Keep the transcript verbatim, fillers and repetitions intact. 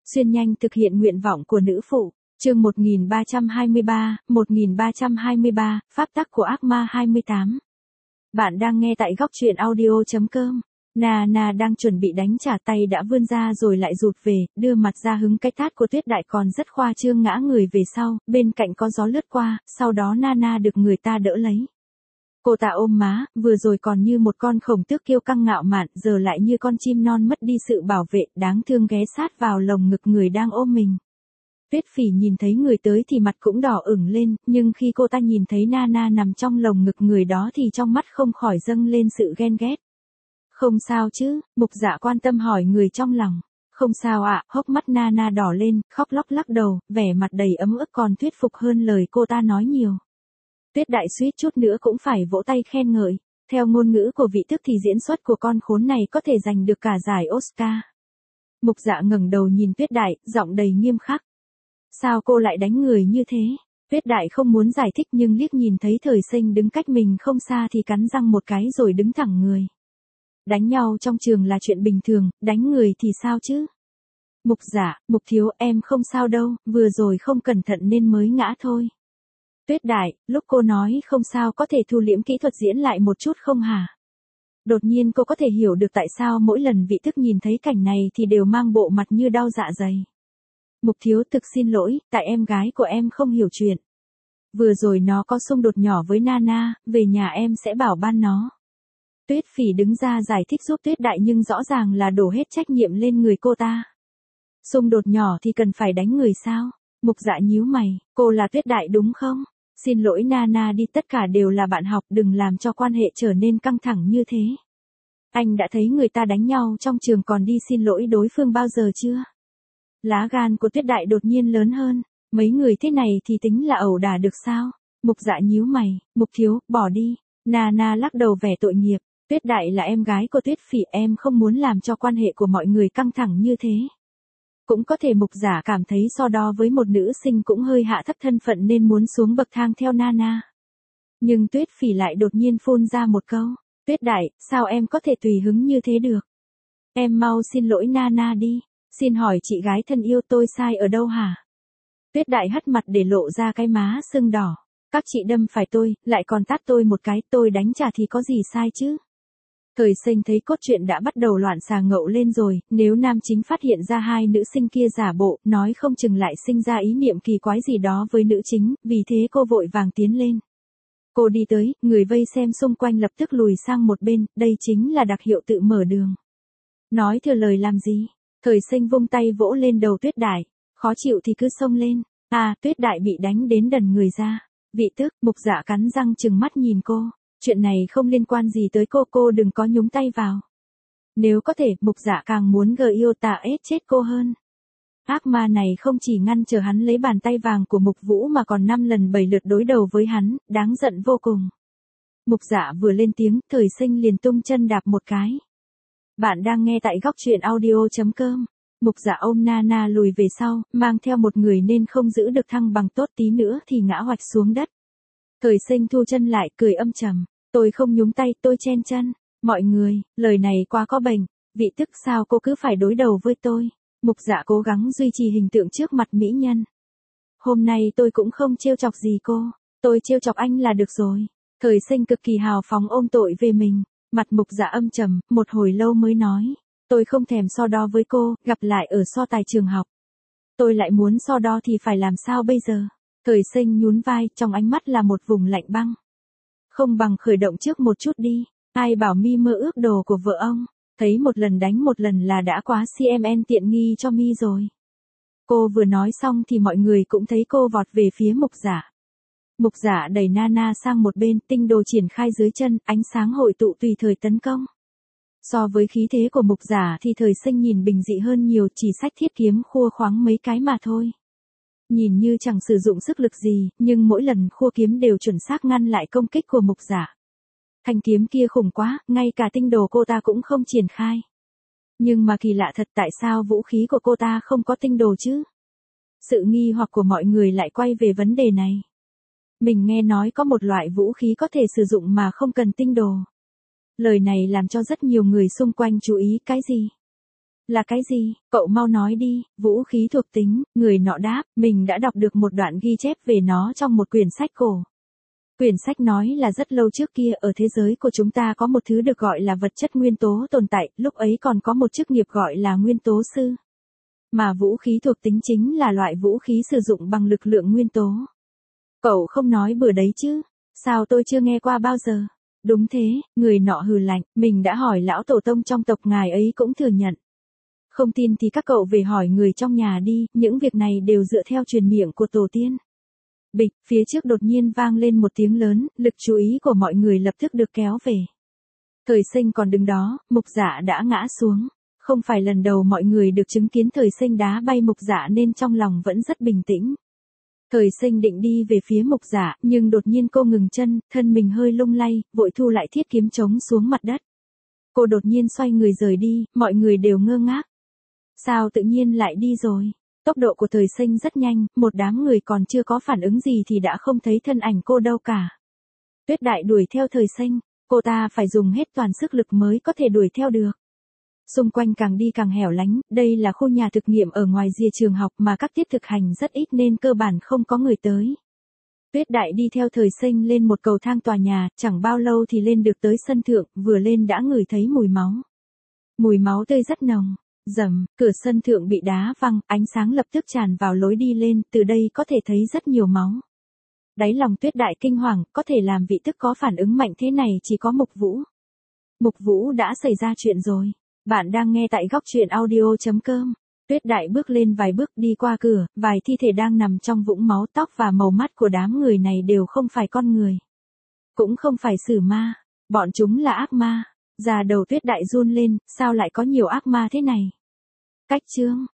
Xuyên nhanh thực hiện nguyện vọng của nữ phụ. Chương một nghìn ba trăm hai mươi ba, một nghìn ba trăm hai mươi ba, pháp tắc của ác ma hai mươi tám. Bạn đang nghe tại góc truyện audio chấm com. Nana đang chuẩn bị đánh trả, tay đã vươn ra rồi lại rụt về, đưa mặt ra hứng cái tát của Tuyết Đại còn rất khoa trương ngã người về sau, bên cạnh có gió lướt qua, sau đó Nana được người ta đỡ lấy. Cô ta ôm má, vừa rồi còn như một con khổng tước kiêu căng ngạo mạn, giờ lại như con chim non mất đi sự bảo vệ, đáng thương ghé sát vào lồng ngực người đang ôm mình. Tuyết Phỉ nhìn thấy người tới thì mặt cũng đỏ ửng lên, nhưng khi cô ta nhìn thấy Nana nằm trong lồng ngực người đó thì trong mắt không khỏi dâng lên sự ghen ghét. Không sao chứ, Mục Dạ quan tâm hỏi người trong lòng. Không sao ạ, à, hốc mắt Nana đỏ lên, khóc lóc lắc đầu, vẻ mặt đầy ấm ức còn thuyết phục hơn lời cô ta nói nhiều. Tuyết Đại suýt chút nữa cũng phải vỗ tay khen ngợi. Theo ngôn ngữ của vị thức thì diễn xuất của con khốn này có thể giành được cả giải Oscar. Mục Dạ ngẩng đầu nhìn Tuyết Đại, giọng đầy nghiêm khắc. Sao cô lại đánh người như thế? Tuyết Đại không muốn giải thích nhưng liếc nhìn thấy Thời Sinh đứng cách mình không xa thì cắn răng một cái rồi đứng thẳng người. Đánh nhau trong trường là chuyện bình thường, đánh người thì sao chứ? Mục Dạ, Mục Thiếu, em không sao đâu, vừa rồi không cẩn thận nên mới ngã thôi. Tuyết Đại, lúc cô nói không sao có thể thu liễm kỹ thuật diễn lại một chút không hả? Đột nhiên cô có thể hiểu được tại sao mỗi lần vị thức nhìn thấy cảnh này thì đều mang bộ mặt như đau dạ dày. Mục Thiếu thực xin lỗi, tại em gái của em không hiểu chuyện. Vừa rồi nó có xung đột nhỏ với Nana, về nhà em sẽ bảo ban nó. Tuyết Phỉ đứng ra giải thích giúp Tuyết Đại nhưng rõ ràng là đổ hết trách nhiệm lên người cô ta. Xung đột nhỏ thì cần phải đánh người sao? Mục Dạ nhíu mày, cô là Tuyết Đại đúng không? Xin lỗi Nana đi, tất cả đều là bạn học, đừng làm cho quan hệ trở nên căng thẳng như thế. Anh đã thấy người ta đánh nhau trong trường còn đi xin lỗi đối phương bao giờ chưa? Lá gan của Tuyết Đại đột nhiên lớn hơn, mấy người thế này thì tính là ẩu đả được sao? Mục Dạ nhíu mày, Mục Thiếu, bỏ đi. Nana lắc đầu vẻ tội nghiệp, Tuyết Đại là em gái của Tuyết Phỉ, em không muốn làm cho quan hệ của mọi người căng thẳng như thế. Cũng có thể Mục Dạ cảm thấy so đo với một nữ sinh cũng hơi hạ thấp thân phận nên muốn xuống bậc thang theo Nana. Nhưng Tuyết Phỉ lại đột nhiên phun ra một câu, Tuyết Đại, sao em có thể tùy hứng như thế được? Em mau xin lỗi Nana đi. Xin hỏi chị gái thân yêu, tôi sai ở đâu hả? Tuyết Đại hất mặt để lộ ra cái má sưng đỏ. Các chị đâm phải tôi, lại còn tát tôi một cái, tôi đánh trả thì có gì sai chứ? Thời Sinh thấy cốt truyện đã bắt đầu loạn xà ngậu lên rồi, nếu nam chính phát hiện ra hai nữ sinh kia giả bộ, nói không chừng lại sinh ra ý niệm kỳ quái gì đó với nữ chính, vì thế cô vội vàng tiến lên. Cô đi tới, người vây xem xung quanh lập tức lùi sang một bên, đây chính là đặc hiệu tự mở đường. Nói thừa lời làm gì? Thời Sinh vung tay vỗ lên đầu Tuyết Đại, khó chịu thì cứ xông lên. À, Tuyết Đại bị đánh đến đần người ra. Vị tức, Mục Dạ cắn răng trừng mắt nhìn cô. Chuyện này không liên quan gì tới cô, cô đừng có nhúng tay vào. Nếu có thể, Mục Dạ càng muốn gờ yêu tà ết chết cô hơn. Ác ma này không chỉ ngăn trở hắn lấy bàn tay vàng của Mục Vũ mà còn năm lần bảy lượt đối đầu với hắn, đáng giận vô cùng. Mục Dạ vừa lên tiếng, Thời Sinh liền tung chân đạp một cái. Bạn đang nghe tại góc truyện audio chấm com. Mục Dạ ôm Nana lùi về sau, mang theo một người nên không giữ được thăng bằng tốt, tí nữa thì ngã hoạch xuống đất. Thời Sinh thu chân lại, cười âm trầm. Tôi không nhúng tay, tôi chen chân. Mọi người, lời này quá có bệnh. Vị tức, sao cô cứ phải đối đầu với tôi? Mục Dạ cố gắng duy trì hình tượng trước mặt mỹ nhân. Hôm nay tôi cũng không trêu chọc gì cô. Tôi trêu chọc anh là được rồi. Thời Sinh cực kỳ hào phóng ôm tội về mình. Mặt Mục Dạ âm trầm, một hồi lâu mới nói. Tôi không thèm so đo với cô, gặp lại ở so tài trường học. Tôi lại muốn so đo thì phải làm sao bây giờ? Thời Sinh nhún vai, trong ánh mắt là một vùng lạnh băng. Không bằng khởi động trước một chút đi. Ai bảo mi mơ ước đồ của vợ ông. Thấy một lần đánh một lần là đã quá xê em en tiện nghi cho mi rồi. Cô vừa nói xong thì mọi người cũng thấy cô vọt về phía Mục Dạ. Mục Dạ đẩy Nana sang một bên, tinh đồ triển khai dưới chân, ánh sáng hội tụ tùy thời tấn công. So với khí thế của Mục Dạ thì Thời Sinh nhìn bình dị hơn nhiều, chỉ xách thiết kiếm khua khoáng mấy cái mà thôi. Nhìn như chẳng sử dụng sức lực gì, nhưng mỗi lần khua kiếm đều chuẩn xác ngăn lại công kích của Mục Dạ. Thanh kiếm kia khủng quá, ngay cả tinh đồ cô ta cũng không triển khai. Nhưng mà kỳ lạ thật, tại sao vũ khí của cô ta không có tinh đồ chứ? Sự nghi hoặc của mọi người lại quay về vấn đề này. Mình nghe nói có một loại vũ khí có thể sử dụng mà không cần tinh đồ. Lời này làm cho rất nhiều người xung quanh chú ý. Cái gì? Là cái gì, cậu mau nói đi, vũ khí thuộc tính, người nọ đáp, mình đã đọc được một đoạn ghi chép về nó trong một quyển sách cổ. Quyển sách nói là rất lâu trước kia ở thế giới của chúng ta có một thứ được gọi là vật chất nguyên tố tồn tại, lúc ấy còn có một chức nghiệp gọi là nguyên tố sư. Mà vũ khí thuộc tính chính là loại vũ khí sử dụng bằng lực lượng nguyên tố. Cậu không nói bừa đấy chứ, sao tôi chưa nghe qua bao giờ? Đúng thế, người nọ hừ lạnh, mình đã hỏi lão tổ tông trong tộc ngài ấy cũng thừa nhận. Không tin thì các cậu về hỏi người trong nhà đi, những việc này đều dựa theo truyền miệng của tổ tiên. Bịch, phía trước đột nhiên vang lên một tiếng lớn, lực chú ý của mọi người lập tức được kéo về. Thời Sinh còn đứng đó, Mục Dạ đã ngã xuống. Không phải lần đầu mọi người được chứng kiến Thời Sinh đá bay Mục Dạ nên trong lòng vẫn rất bình tĩnh. Thời Sinh định đi về phía Mục Dạ, nhưng đột nhiên cô ngừng chân, thân mình hơi lung lay, vội thu lại thiết kiếm trống xuống mặt đất. Cô đột nhiên xoay người rời đi, mọi người đều ngơ ngác. Sao tự nhiên lại đi rồi? Tốc độ của Thời Sinh rất nhanh, một đám người còn chưa có phản ứng gì thì đã không thấy thân ảnh cô đâu cả. Tuyết Đại đuổi theo Thời Sinh, cô ta phải dùng hết toàn sức lực mới có thể đuổi theo được. Xung quanh càng đi càng hẻo lánh, đây là khu nhà thực nghiệm ở ngoài rìa trường học mà các tiết thực hành rất ít nên cơ bản không có người tới. Tuyết Đại đi theo Thời Sinh lên một cầu thang tòa nhà, chẳng bao lâu thì lên được tới sân thượng, vừa lên đã ngửi thấy mùi máu. Mùi máu tươi rất nồng. Rầm, cửa sân thượng bị đá văng, ánh sáng lập tức tràn vào lối đi lên, từ đây có thể thấy rất nhiều máu. Đáy lòng Tuyết Đại kinh hoàng, có thể làm vị thức có phản ứng mạnh thế này chỉ có Mục Vũ. Mục Vũ đã xảy ra chuyện rồi. Bạn đang nghe tại góc truyện audio chấm com. Tuyết Đại bước lên vài bước đi qua cửa, vài thi thể đang nằm trong vũng máu, tóc và màu mắt của đám người này đều không phải con người. Cũng không phải sử ma, bọn chúng là ác ma. Da đầu Tuyết Đại run lên, sao lại có nhiều ác ma thế này? Cách chương,